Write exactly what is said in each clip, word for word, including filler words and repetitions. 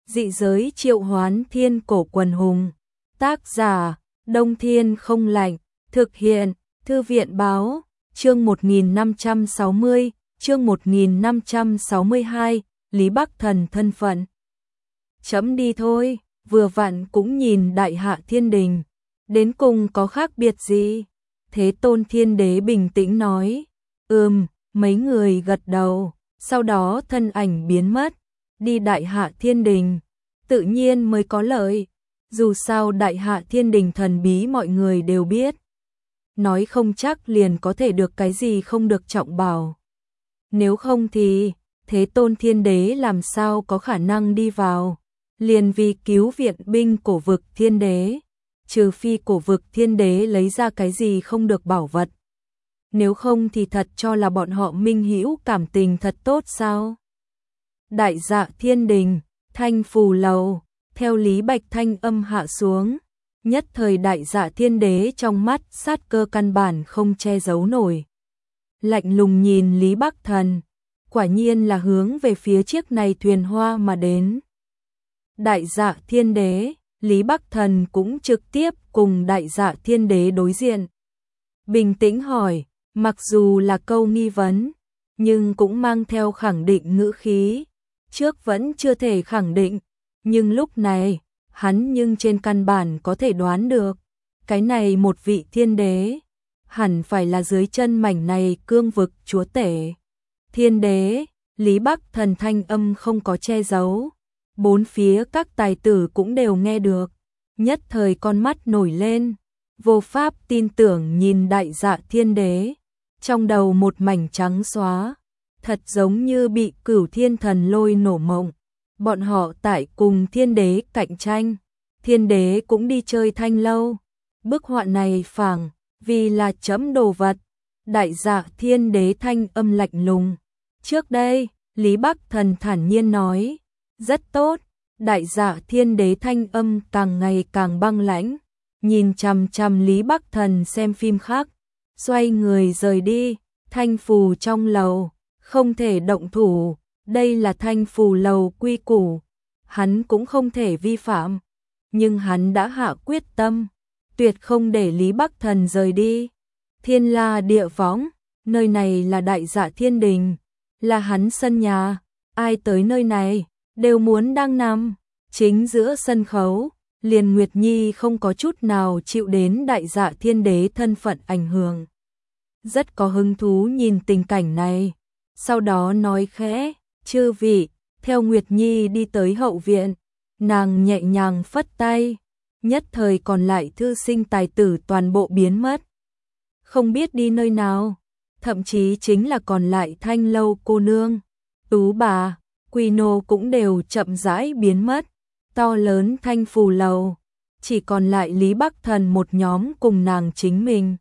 Dị giới triệu hoán thiên cổ quần hùng. Tác giả, Đông Thiên không lạnh. Thực hiện, Thư viện báo, chương một nghìn năm trăm sáu mươi, chương một nghìn năm trăm sáu mươi hai, Lý Bắc Thần thân phận. Chấm đi thôi, vừa vặn cũng nhìn Đại Hạ Thiên Đình. Đến cùng có khác biệt gì? Thế Tôn Thiên Đế bình tĩnh nói. Ừm, mấy người gật đầu, sau đó thân ảnh biến mất. Đi Đại Hạ Thiên Đình, tự nhiên mới có lợi. Dù sao Đại Hạ Thiên Đình thần bí mọi người đều biết. Nói không chắc liền có thể được cái gì không được trọng bảo. Nếu không thì, Thế Tôn Thiên Đế làm sao có khả năng đi vào. Liền vì cứu viện binh cổ vực Thiên Đế. Trừ phi cổ vực Thiên Đế lấy ra cái gì không được bảo vật. Nếu không thì thật cho là bọn họ minh hữu cảm tình thật tốt sao? Đại Dạ Thiên Đình, Thanh Phù Lầu, theo Lý Bạch thanh âm hạ xuống, nhất thời Đại Dạ Thiên Đế trong mắt sát cơ căn bản không che giấu nổi. Lạnh lùng nhìn Lý Bắc Thần, quả nhiên là hướng về phía chiếc này thuyền hoa mà đến. Đại Dạ Thiên Đế, Lý Bắc Thần cũng trực tiếp cùng Đại Dạ Thiên Đế đối diện. Bình tĩnh hỏi, mặc dù là câu nghi vấn, nhưng cũng mang theo khẳng định ngữ khí. Trước vẫn chưa thể khẳng định, nhưng lúc này, hắn nhưng trên căn bản có thể đoán được. Cái này một vị thiên đế, hẳn phải là dưới chân mảnh này cương vực chúa tể. Thiên đế, Lý Bắc Thần thanh âm không có che giấu. Bốn phía các tài tử cũng đều nghe được. Nhất thời con mắt nổi lên, vô pháp tin tưởng nhìn Đại Dạ Thiên Đế. Trong đầu một mảnh trắng xóa, thật giống như bị Cửu Thiên Thần Lôi nổ mộng. Bọn họ tại cùng Thiên Đế cạnh tranh, Thiên Đế cũng đi chơi thanh lâu. Bức họa này phảng vì là chấm đồ vật. Đại Dạ Thiên Đế thanh âm lạnh lùng. Trước đây, Lý Bắc Thần thản nhiên nói, rất tốt. Đại Dạ Thiên Đế thanh âm càng ngày càng băng lãnh, nhìn chằm chằm Lý Bắc Thần xem phim khác, xoay người rời đi. Thanh Phù trong lầu, không thể động thủ, đây là Thanh Phù lầu quy củ, hắn cũng không thể vi phạm, nhưng hắn đã hạ quyết tâm, tuyệt không để Lý Bắc Thần rời đi. Thiên La Địa Võng, nơi này là Đại Dạ Thiên Đình, là hắn sân nhà, ai tới nơi này đều muốn đang nằm. Chính giữa sân khấu, liền Nguyệt Nhi không có chút nào chịu đến Đại Dạ Thiên Đế thân phận ảnh hưởng. Rất có hứng thú nhìn tình cảnh này, sau đó nói khẽ, chư vị, theo Nguyệt Nhi đi tới hậu viện, nàng nhẹ nhàng phất tay, nhất thời còn lại thư sinh tài tử toàn bộ biến mất. Không biết đi nơi nào, thậm chí chính là còn lại Thanh Lâu cô nương, Tú bà, Quy nô cũng đều chậm rãi biến mất. To lớn Thanh Phù lầu, chỉ còn lại Lý Bắc Thần một nhóm cùng nàng chính mình.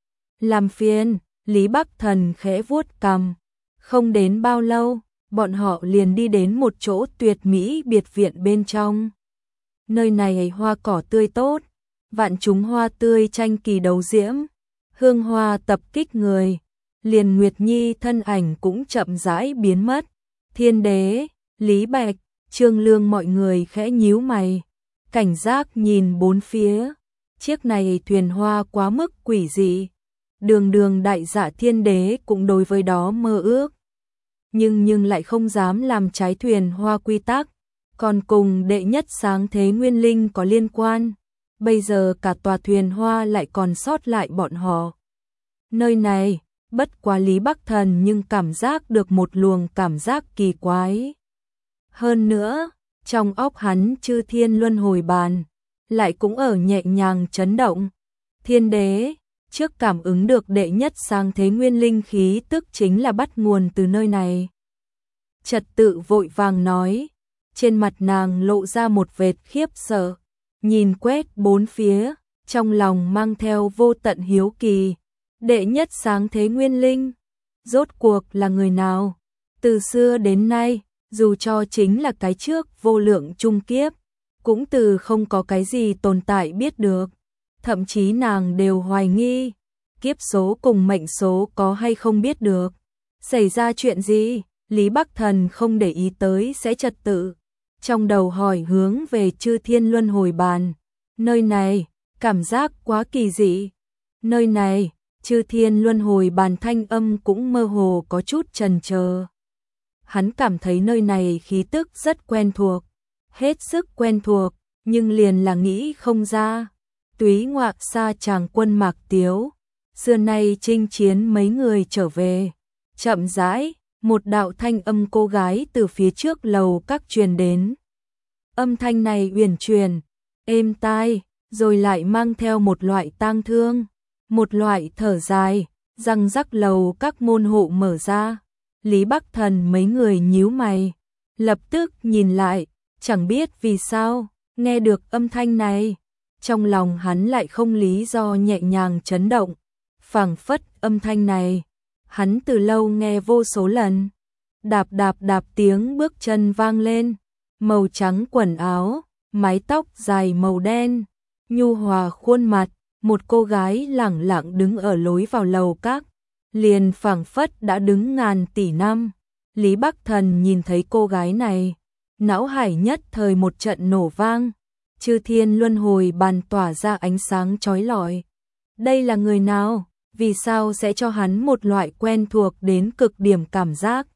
Làm phiền, Lý Bắc Thần khẽ vuốt cằm. Không đến bao lâu, bọn họ liền đi đến một chỗ tuyệt mỹ biệt viện bên trong. Nơi này hoa cỏ tươi tốt, vạn chúng hoa tươi tranh kỳ đấu diễm, hương hoa tập kích người. Liền Nguyệt Nhi thân ảnh cũng chậm rãi biến mất. Thiên Đế, Lý Bạch, Trương Lương mọi người khẽ nhíu mày, cảnh giác nhìn bốn phía. Chiếc này thuyền hoa quá mức quỷ dị. Đường đường Đại Dạ Thiên Đế cũng đối với đó mơ ước. Nhưng nhưng lại không dám làm trái thuyền hoa quy tắc, còn cùng đệ nhất sáng thế nguyên linh có liên quan. Bây giờ cả tòa thuyền hoa lại còn sót lại bọn họ. Nơi này, bất quá Lý Bắc Thần nhưng cảm giác được một luồng cảm giác kỳ quái. Hơn nữa, trong óc hắn chư thiên luân hồi bàn, lại cũng ở nhẹ nhàng chấn động. Thiên Đế, trước cảm ứng được đệ nhất sáng thế nguyên linh khí tức chính là bắt nguồn từ nơi này. Trật tự vội vàng nói, trên mặt nàng lộ ra một vệt khiếp sợ, nhìn quét bốn phía, trong lòng mang theo vô tận hiếu kỳ. Đệ nhất sáng thế nguyên linh, rốt cuộc là người nào? Từ xưa đến nay, dù cho chính là cái trước vô lượng trung kiếp, cũng từ không có cái gì tồn tại biết được. Thậm chí nàng đều hoài nghi, kiếp số cùng mệnh số có hay không biết được. Xảy ra chuyện gì? Lý Bắc Thần không để ý tới sẽ trật tự. trong đầu hỏi hướng về Chư Thiên Luân Hồi Bàn. Nơi này, cảm giác quá kỳ dị. Nơi này, Chư Thiên Luân Hồi Bàn thanh âm cũng mơ hồ có chút chần chờ. Hắn cảm thấy nơi này khí tức rất quen thuộc, hết sức quen thuộc, nhưng liền là nghĩ không ra. Túy Ngoạ Sa Tràng Quân Mạc Tiếu, xưa nay chinh chiến mấy người trở về. Chậm rãi, một đạo thanh âm cô gái từ phía trước lầu các truyền đến. Âm thanh này uyển chuyển, êm tai, rồi lại mang theo một loại tang thương, một loại thở dài, răng rắc lầu các môn hộ mở ra. Lý Bắc Thần mấy người nhíu mày, lập tức nhìn lại, chẳng biết vì sao, nghe được âm thanh này, trong lòng hắn lại không lý do nhẹ nhàng chấn động, phảng phất âm thanh này, hắn từ lâu nghe vô số lần. Đạp đạp đạp tiếng bước chân vang lên, màu trắng quần áo, mái tóc dài màu đen, nhu hòa khuôn mặt, một cô gái lẳng lặng đứng ở lối vào lầu các, liền phảng phất đã đứng ngàn tỷ năm. Lý Bắc Thần nhìn thấy cô gái này, não hải nhất thời một trận nổ vang, Chư Thiên Luân Hồi Bàn tỏa ra ánh sáng chói lọi. Đây là người nào? Vì sao sẽ cho hắn một loại quen thuộc đến cực điểm cảm giác?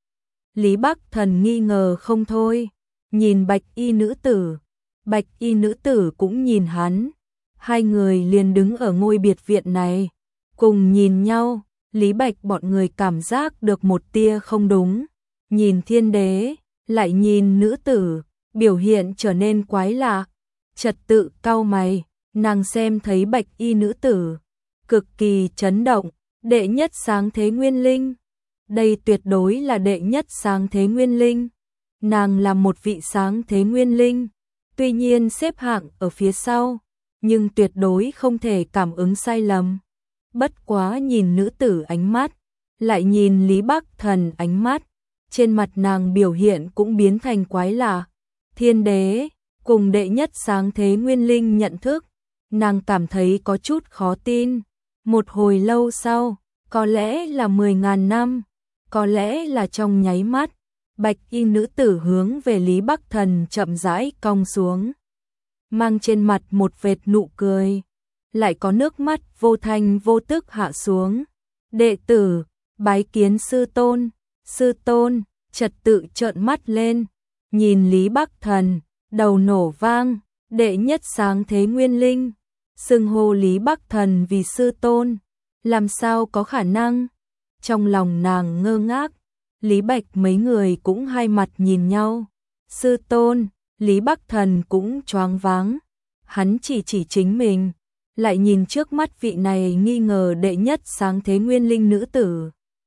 Lý Bắc Thần nghi ngờ không thôi, nhìn bạch y nữ tử, bạch y nữ tử cũng nhìn hắn, hai người liền đứng ở ngôi biệt viện này, cùng nhìn nhau. Lý Bạch bọn người cảm giác được một tia không đúng, nhìn thiên đế, lại nhìn nữ tử, biểu hiện trở nên quái lạ, trật tự cau mày, nàng xem thấy bạch y nữ tử, cực kỳ chấn động, đệ nhất sáng thế nguyên linh. Đây tuyệt đối là đệ nhất sáng thế nguyên linh. Nàng là một vị sáng thế nguyên linh, tuy nhiên xếp hạng ở phía sau, nhưng tuyệt đối không thể cảm ứng sai lầm. Bất quá nhìn nữ tử ánh mắt, lại nhìn Lý Bắc Thần ánh mắt, trên mặt nàng biểu hiện cũng biến thành quái lạ. Thiên đế, cùng đệ nhất sáng thế nguyên linh nhận thức, nàng cảm thấy có chút khó tin. Một hồi lâu sau, có lẽ là mười ngàn năm, có lẽ là trong nháy mắt, bạch y nữ tử hướng về Lý Bắc Thần chậm rãi cong xuống, mang trên mặt một vệt nụ cười, lại có nước mắt vô thanh vô tức hạ xuống. Đệ tử, bái kiến sư tôn. Sư tôn, trật tự trợn mắt lên, nhìn Lý Bắc Thần, đầu nổ vang, đệ nhất sáng thế nguyên linh, xưng hô Lý Bắc Thần vì sư tôn, làm sao có khả năng? Trong lòng nàng ngơ ngác, Lý Bạch mấy người cũng hai mặt nhìn nhau. Sư tôn, Lý Bắc Thần cũng choáng váng, hắn chỉ chỉ chính mình, lại nhìn trước mắt vị này nghi ngờ đệ nhất sáng thế nguyên linh nữ tử.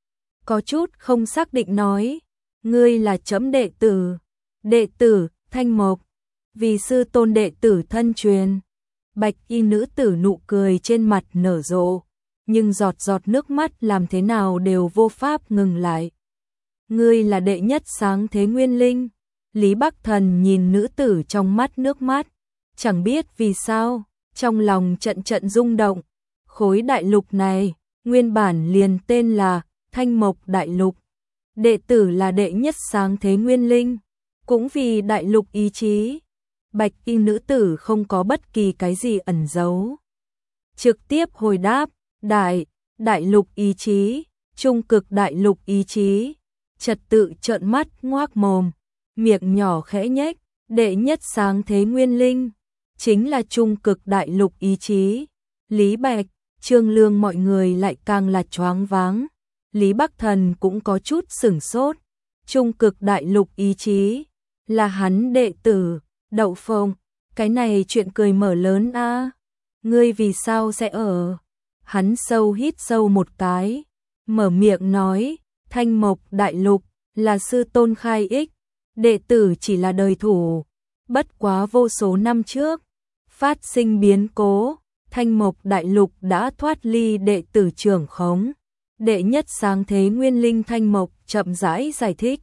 Có chút không xác định nói, ngươi là chấm đệ tử, đệ tử, Thanh Mộc, vì sư tôn đệ tử thân truyền. Bạch y nữ tử nụ cười trên mặt nở rộ, nhưng giọt giọt nước mắt làm thế nào đều vô pháp ngừng lại. Ngươi là đệ nhất sáng thế nguyên linh. Lý Bắc Thần nhìn nữ tử trong mắt nước mắt, chẳng biết vì sao, trong lòng trận trận rung động. Khối đại lục này, nguyên bản liền tên là Thanh Mộc Đại Lục. Đệ tử là đệ nhất sáng thế nguyên linh, cũng vì đại lục ý chí. Bạch y nữ tử không có bất kỳ cái gì ẩn giấu, trực tiếp hồi đáp, đại, đại lục ý chí, trung cực đại lục ý chí. Trật tự trợn mắt ngoác mồm, miệng nhỏ khẽ nhếch, đệ nhất sáng thế nguyên linh, chính là trung cực đại lục ý chí. Lý Bạch, Trương Lương mọi người lại càng là choáng váng. Lý Bắc Thần cũng có chút sửng sốt. Trung cực đại lục ý chí, là hắn đệ tử, Đậu Phộng, cái này chuyện cười mở lớn a. À. Ngươi vì sao sẽ ở? Hắn sâu hít sâu một cái, mở miệng nói, Thanh Mộc Đại Lục là sư tôn khai ích, đệ tử chỉ là đời thủ. Bất quá vô số năm trước, phát sinh biến cố, Thanh Mộc Đại Lục đã thoát ly đệ tử trưởng khống. Đệ nhất sáng thế nguyên linh Thanh Mộc chậm rãi giải thích.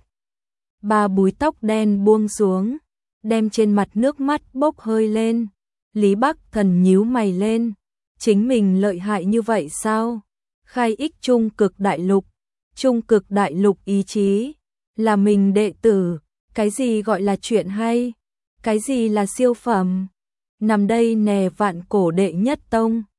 Ba búi tóc đen buông xuống, đem trên mặt nước mắt bốc hơi lên. Lý Bắc Thần nhíu mày lên, chính mình lợi hại như vậy sao? Khai ích trung cực đại lục, trung cực đại lục ý chí, là mình đệ tử, Cái gì gọi là chuyện hay? Cái gì là siêu phẩm? Nằm đây nè vạn cổ đệ nhất tông.